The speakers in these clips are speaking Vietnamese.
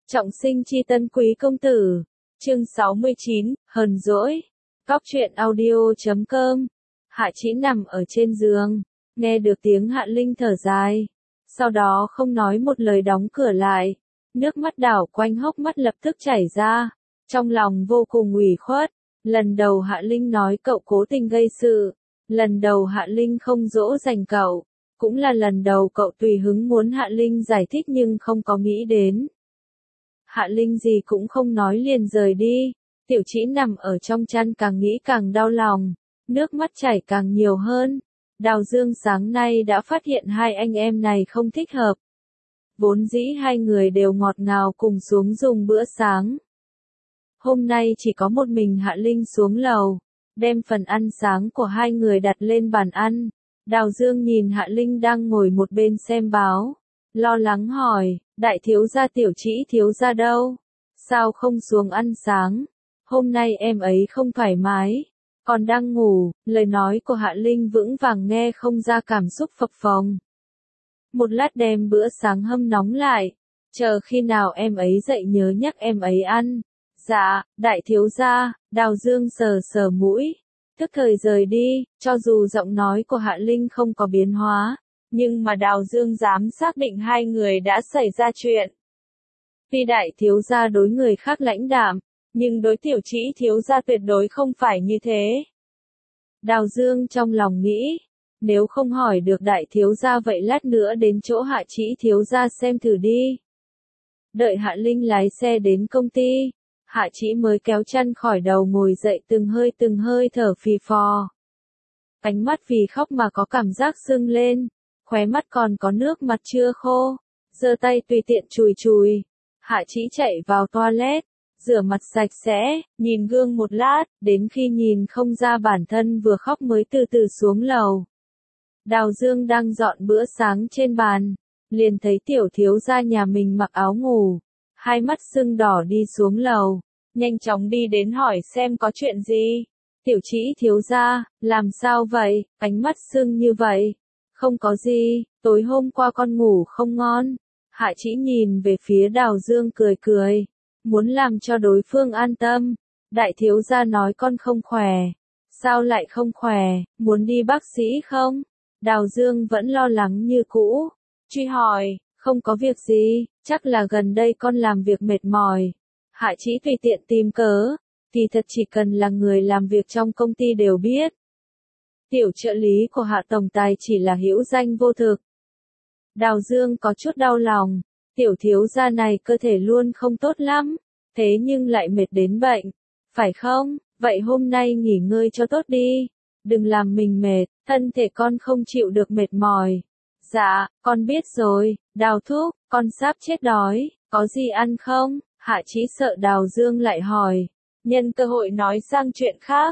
Trọng sinh chi tân quý công tử. Chương 69, hờn dỗi. Góc truyện audio.com. Hạ Chỉ nằm ở trên giường, nghe được tiếng Hạ Linh thở dài. Sau đó không nói một lời đóng cửa lại. Nước mắt đảo quanh hốc mắt lập tức chảy ra. Trong lòng vô cùng ủy khuất. Lần đầu Hạ Linh nói cậu cố tình gây sự. Lần đầu Hạ Linh không dỗ dành cậu. Cũng là lần đầu cậu tùy hứng muốn Hạ Linh giải thích nhưng không có nghĩ đến. Hạ Linh gì cũng không nói liền rời đi. Tiểu Chỉ nằm ở trong chăn càng nghĩ càng đau lòng. Nước mắt chảy càng nhiều hơn. Đào Dương sáng nay đã phát hiện hai anh em này không thích hợp. Vốn dĩ hai người đều ngọt ngào cùng xuống dùng bữa sáng. Hôm nay chỉ có một mình Hạ Linh xuống lầu, đem phần ăn sáng của hai người đặt lên bàn ăn. Đào Dương nhìn Hạ Linh đang ngồi một bên xem báo, lo lắng hỏi, đại thiếu gia Tiểu Chỉ thiếu gia đâu? Sao không xuống ăn sáng? Hôm nay em ấy không thoải mái, còn đang ngủ. Lời nói của Hạ Linh vững vàng nghe không ra cảm xúc phập phồng. Một lát đem bữa sáng hâm nóng lại, chờ khi nào em ấy dậy nhớ nhắc em ấy ăn. Dạ, đại thiếu gia. Đào Dương sờ sờ mũi, tức thời rời đi. Cho dù giọng nói của Hạ Linh không có biến hóa, nhưng mà Đào Dương dám xác định hai người đã xảy ra chuyện. Tuy đại thiếu gia đối người khác lãnh đạm, nhưng đối Tiểu Chỉ thiếu gia tuyệt đối không phải như thế. Đào Dương trong lòng nghĩ, nếu không hỏi được đại thiếu gia vậy lát nữa đến chỗ Hạ Chỉ thiếu gia xem thử đi. Đợi Hạ Linh lái xe đến công ty, Hạ Chỉ mới kéo chăn khỏi đầu ngồi dậy từng hơi thở phì phò. Ánh mắt vì khóc mà có cảm giác sưng lên, khóe mắt còn có nước mặt chưa khô, giơ tay tùy tiện chùi chùi. Hạ Chỉ chạy vào toilet, rửa mặt sạch sẽ, nhìn gương một lát, đến khi nhìn không ra bản thân vừa khóc mới từ từ xuống lầu. Đào Dương đang dọn bữa sáng trên bàn, liền thấy tiểu thiếu gia nhà mình mặc áo ngủ, hai mắt sưng đỏ đi xuống lầu, nhanh chóng đi đến hỏi xem có chuyện gì. Tiểu Chỉ thiếu gia, làm sao vậy, ánh mắt sưng như vậy? Không có gì, tối hôm qua con ngủ không ngon. Hạ Chỉ nhìn về phía Đào Dương cười cười, muốn làm cho đối phương an tâm. Đại thiếu gia nói con không khỏe. Sao lại không khỏe, muốn đi bác sĩ không? Đào Dương vẫn lo lắng như cũ, truy hỏi, không có việc gì, chắc là gần đây con làm việc mệt mỏi. Hạ Chỉ tùy tiện tìm cớ, kỳ thật chỉ cần là người làm việc trong công ty đều biết. Tiểu trợ lý của Hạ tổng tài chỉ là hữu danh vô thực. Đào Dương có chút đau lòng, tiểu thiếu gia này cơ thể luôn không tốt lắm, thế nhưng lại mệt đến bệnh, phải không? Vậy hôm nay nghỉ ngơi cho tốt đi, đừng làm mình mệt, thân thể con không chịu được mệt mỏi. Dạ, con biết rồi. Đào thúc, con sắp chết đói, có gì ăn không? Hạ Chỉ sợ Đào Dương lại hỏi, nhân cơ hội nói sang chuyện khác.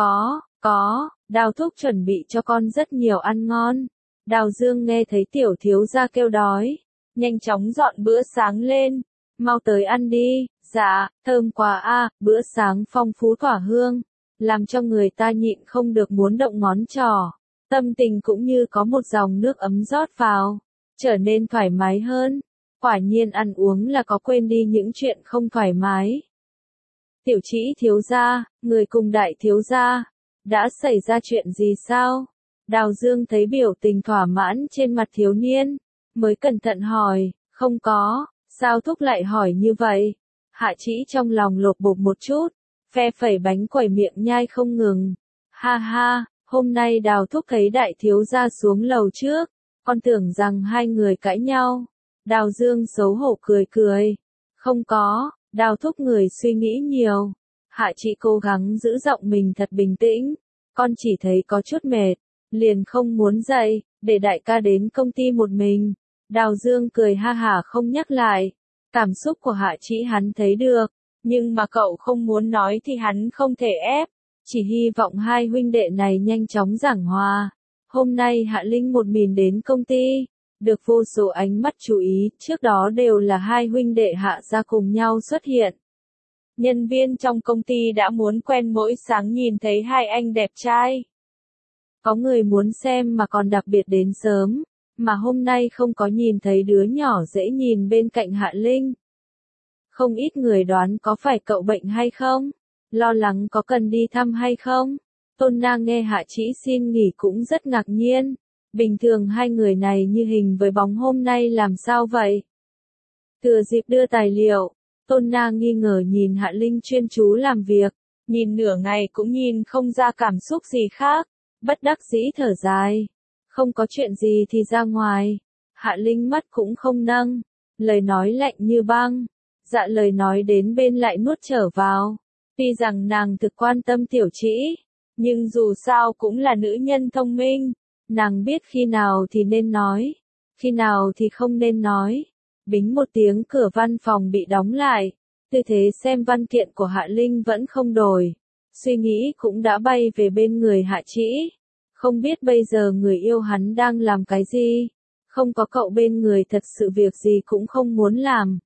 Có, Đào thúc chuẩn bị cho con rất nhiều ăn ngon. Đào Dương nghe thấy tiểu thiếu gia kêu đói, nhanh chóng dọn bữa sáng lên, mau tới ăn đi. Dạ, thơm quá a, bữa sáng phong phú thỏa hương, làm cho người ta nhịn không được muốn động ngón trỏ, tâm tình cũng như có một dòng nước ấm rót vào, trở nên thoải mái hơn. Quả nhiên ăn uống là có quên đi những chuyện không thoải mái. Tiểu Chỉ thiếu gia, người cùng đại thiếu gia, đã xảy ra chuyện gì sao? Đào Dương thấy biểu tình thỏa mãn trên mặt thiếu niên, mới cẩn thận hỏi, không có. Sao thúc lại hỏi như vậy? Hạ Chỉ trong lòng lột bột một chút, phe phẩy bánh quẩy miệng nhai không ngừng. Ha ha, hôm nay Đào thúc thấy đại thiếu gia xuống lầu trước, con tưởng rằng hai người cãi nhau. Đào Dương xấu hổ cười cười. Không có, Đào thúc người suy nghĩ nhiều. Hạ Chỉ cố gắng giữ giọng mình thật bình tĩnh. Con chỉ thấy có chút mệt, liền không muốn dậy, để đại ca đến công ty một mình. Đào Dương cười ha hả không nhắc lại. Cảm xúc của Hạ Chỉ hắn thấy được, nhưng mà cậu không muốn nói thì hắn không thể ép. Chỉ hy vọng hai huynh đệ này nhanh chóng giảng hòa. Hôm nay Hạ Linh một mình đến công ty, được vô số ánh mắt chú ý, trước đó đều là hai huynh đệ Hạ gia cùng nhau xuất hiện. Nhân viên trong công ty đã muốn quen mỗi sáng nhìn thấy hai anh đẹp trai. Có người muốn xem mà còn đặc biệt đến sớm, mà hôm nay không có nhìn thấy đứa nhỏ dễ nhìn bên cạnh Hạ Linh. Không ít người đoán có phải cậu bệnh hay không? Lo lắng có cần đi thăm hay không? Tôn Na nghe Hạ Trĩ xin nghỉ cũng rất ngạc nhiên. Bình thường hai người này như hình với bóng, hôm nay làm sao vậy? Thừa dịp đưa tài liệu, Tôn Na nghi ngờ nhìn Hạ Linh chuyên chú làm việc, nhìn nửa ngày cũng nhìn không ra cảm xúc gì khác, bất đắc dĩ thở dài. Không có chuyện gì thì ra ngoài. Hạ Linh mắt cũng không nâng, lời nói lạnh như băng. Dạ lời nói đến bên lại nuốt trở vào. Tuy rằng nàng thực quan tâm Tiểu Trĩ, nhưng dù sao cũng là nữ nhân thông minh. Nàng biết khi nào thì nên nói, khi nào thì không nên nói. Bính một tiếng cửa văn phòng bị đóng lại. Tư thế xem văn kiện của Hạ Linh vẫn không đổi. Suy nghĩ cũng đã bay về bên người Hạ Trĩ. Không biết bây giờ người yêu hắn đang làm cái gì. Không có cậu bên người thật sự việc gì cũng không muốn làm.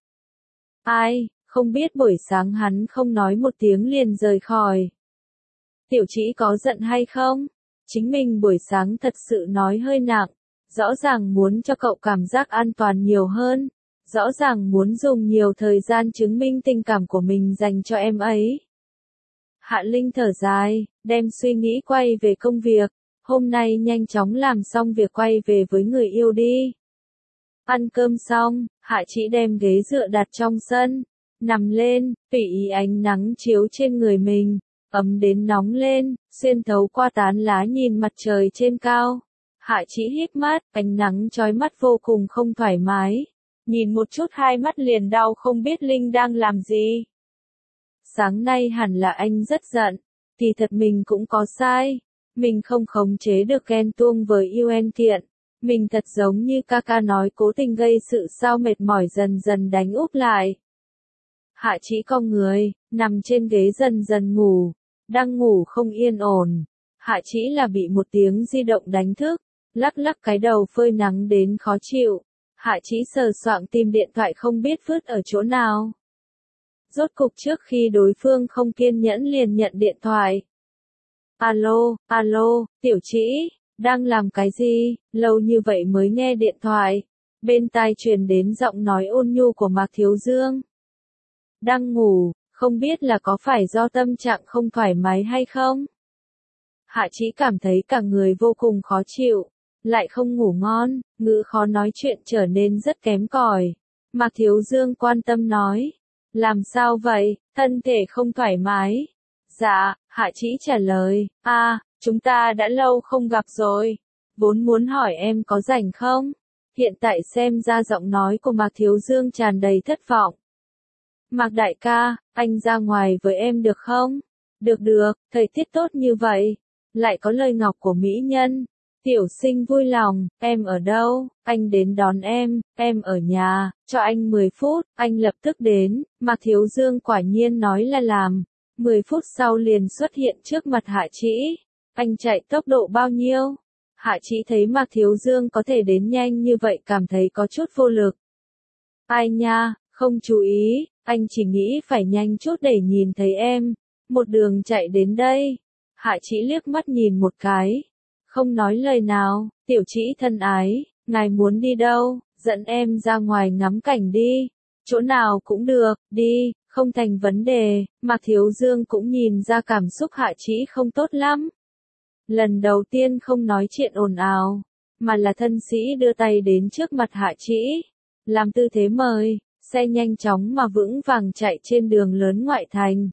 Ai, không biết buổi sáng hắn không nói một tiếng liền rời khỏi. Tiểu Trĩ có giận hay không? Chính mình buổi sáng thật sự nói hơi nặng. Rõ ràng muốn cho cậu cảm giác an toàn nhiều hơn. Rõ ràng muốn dùng nhiều thời gian chứng minh tình cảm của mình dành cho em ấy. Hạ Linh thở dài, đem suy nghĩ quay về công việc. Hôm nay nhanh chóng làm xong việc quay về với người yêu đi. Ăn cơm xong, Hạ Trĩ đem ghế dựa đặt trong sân. Nằm lên, tùy ý ánh nắng chiếu trên người mình. Ấm đến nóng lên, xuyên thấu qua tán lá nhìn mặt trời trên cao. Hạ Trĩ híp mắt, ánh nắng chói mắt vô cùng không thoải mái. Nhìn một chút hai mắt liền đau, không biết Linh đang làm gì. Sáng nay hẳn là anh rất giận, thì thật mình cũng có sai. Mình không khống chế được ghen tuông với Yuen Thiện. Mình thật giống như ca nói cố tình gây sự sao mệt mỏi dần dần đánh úp lại. Hạ Trĩ cong người, nằm trên ghế dần dần ngủ. Đang ngủ không yên ổn. Hạ Trĩ là bị một tiếng di động đánh thức. Lắc lắc cái đầu phơi nắng đến khó chịu. Hạ Trĩ sờ soạng tìm điện thoại không biết vứt ở chỗ nào. Rốt cục trước khi đối phương không kiên nhẫn liền nhận điện thoại. Alo, alo, Tiểu Trĩ, đang làm cái gì, lâu như vậy mới nghe điện thoại. Bên tai truyền đến giọng nói ôn nhu của Mạc Thiếu Dương. Đang ngủ, không biết là có phải do tâm trạng không thoải mái hay không? Hạ Trĩ cảm thấy cả người vô cùng khó chịu, lại không ngủ ngon, ngữ khó nói chuyện trở nên rất kém cỏi. Mạc Thiếu Dương quan tâm nói. Làm sao vậy, thân thể không thoải mái? Dạ, Hạ Trĩ trả lời, chúng ta đã lâu không gặp rồi. Vốn muốn hỏi em có rảnh không? Hiện tại xem ra giọng nói của Mạc Thiếu Dương tràn đầy thất vọng. Mạc đại ca, anh ra ngoài với em được không? Được, thời tiết tốt như vậy. Lại có lời ngọc của mỹ nhân. Tiểu Sinh vui lòng, em ở đâu? Anh đến đón em ở nhà, cho anh 10 phút, anh lập tức đến. Mạc Thiếu Dương quả nhiên nói là làm. 10 phút sau liền xuất hiện trước mặt Hạ Trĩ. Anh chạy tốc độ bao nhiêu? Hạ Trĩ thấy Mạc Thiếu Dương có thể đến nhanh như vậy cảm thấy có chút vô lực. Ai nha, không chú ý, anh chỉ nghĩ phải nhanh chút để nhìn thấy em. Một đường chạy đến đây. Hạ Trĩ liếc mắt nhìn một cái. Không nói lời nào, Tiểu Trĩ thân ái, ngài muốn đi đâu, dẫn em ra ngoài ngắm cảnh đi. Chỗ nào cũng được, đi, không thành vấn đề. Mạc Thiếu Dương cũng nhìn ra cảm xúc Hạ Trĩ không tốt lắm. Lần đầu tiên không nói chuyện ồn ào, mà là thân sĩ đưa tay đến trước mặt Hạ Trĩ. Làm tư thế mời, xe nhanh chóng mà vững vàng chạy trên đường lớn ngoại thành.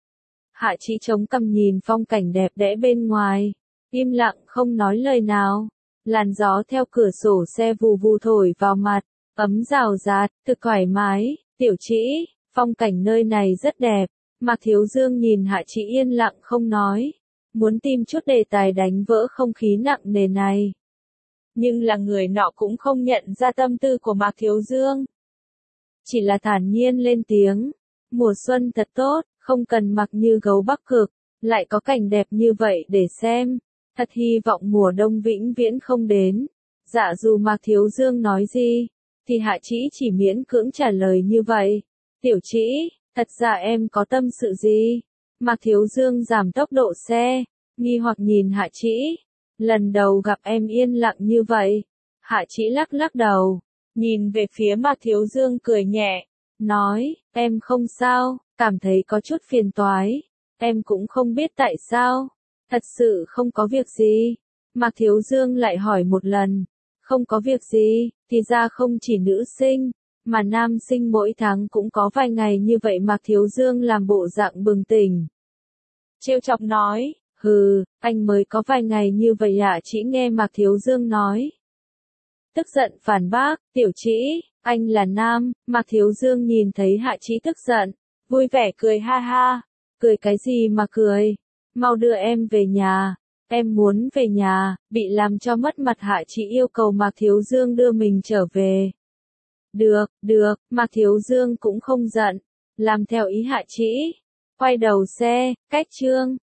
Hạ Trĩ chống cằm nhìn phong cảnh đẹp đẽ bên ngoài. Im lặng không nói lời nào. Làn gió theo cửa sổ xe vù vù thổi vào mặt. Ấm rào rạt, thực thoải mái. Tiểu Trĩ, phong cảnh nơi này rất đẹp. Mạc Thiếu Dương nhìn Hạ Trĩ yên lặng không nói. Muốn tìm chút đề tài đánh vỡ không khí nặng nề này. Nhưng là người nọ cũng không nhận ra tâm tư của Mạc Thiếu Dương. Chỉ là thản nhiên lên tiếng. Mùa xuân thật tốt, không cần mặc như gấu Bắc Cực. Lại có cảnh đẹp như vậy để xem. Thật hy vọng mùa đông vĩnh viễn không đến. Dạ dù Mạc Thiếu Dương nói gì, thì Hạ Trĩ chỉ miễn cưỡng trả lời như vậy. Tiểu Trĩ, thật ra em có tâm sự gì? Mạc Thiếu Dương giảm tốc độ xe, nghi hoặc nhìn Hạ Trĩ. Lần đầu gặp em yên lặng như vậy. Hạ Trĩ lắc lắc đầu, nhìn về phía Mạc Thiếu Dương cười nhẹ. nói, em không sao, cảm thấy có chút phiền toái. Em cũng không biết tại sao. Thật sự không có việc gì. Mạc Thiếu Dương lại hỏi một lần. Không có việc gì, thì ra không chỉ nữ sinh, mà nam sinh mỗi tháng cũng có vài ngày như vậy. Mạc Thiếu Dương làm bộ dạng bừng tỉnh. Trêu chọc nói, hừ, anh mới có vài ngày như vậy ạ. Chị nghe Mạc Thiếu Dương nói. Tức giận phản bác, tiểu Trĩ, anh là nam. Mạc Thiếu Dương nhìn thấy Hạ Trĩ tức giận, vui vẻ cười ha ha. Cười cái gì mà cười? Mau đưa em về nhà. Em muốn về nhà. Bị làm cho mất mặt Hạ Trĩ yêu cầu Mạc Thiếu Dương đưa mình trở về. Được, được, Mạc Thiếu Dương cũng không giận. Làm theo ý Hạ Trĩ. Quay đầu xe, cách chương.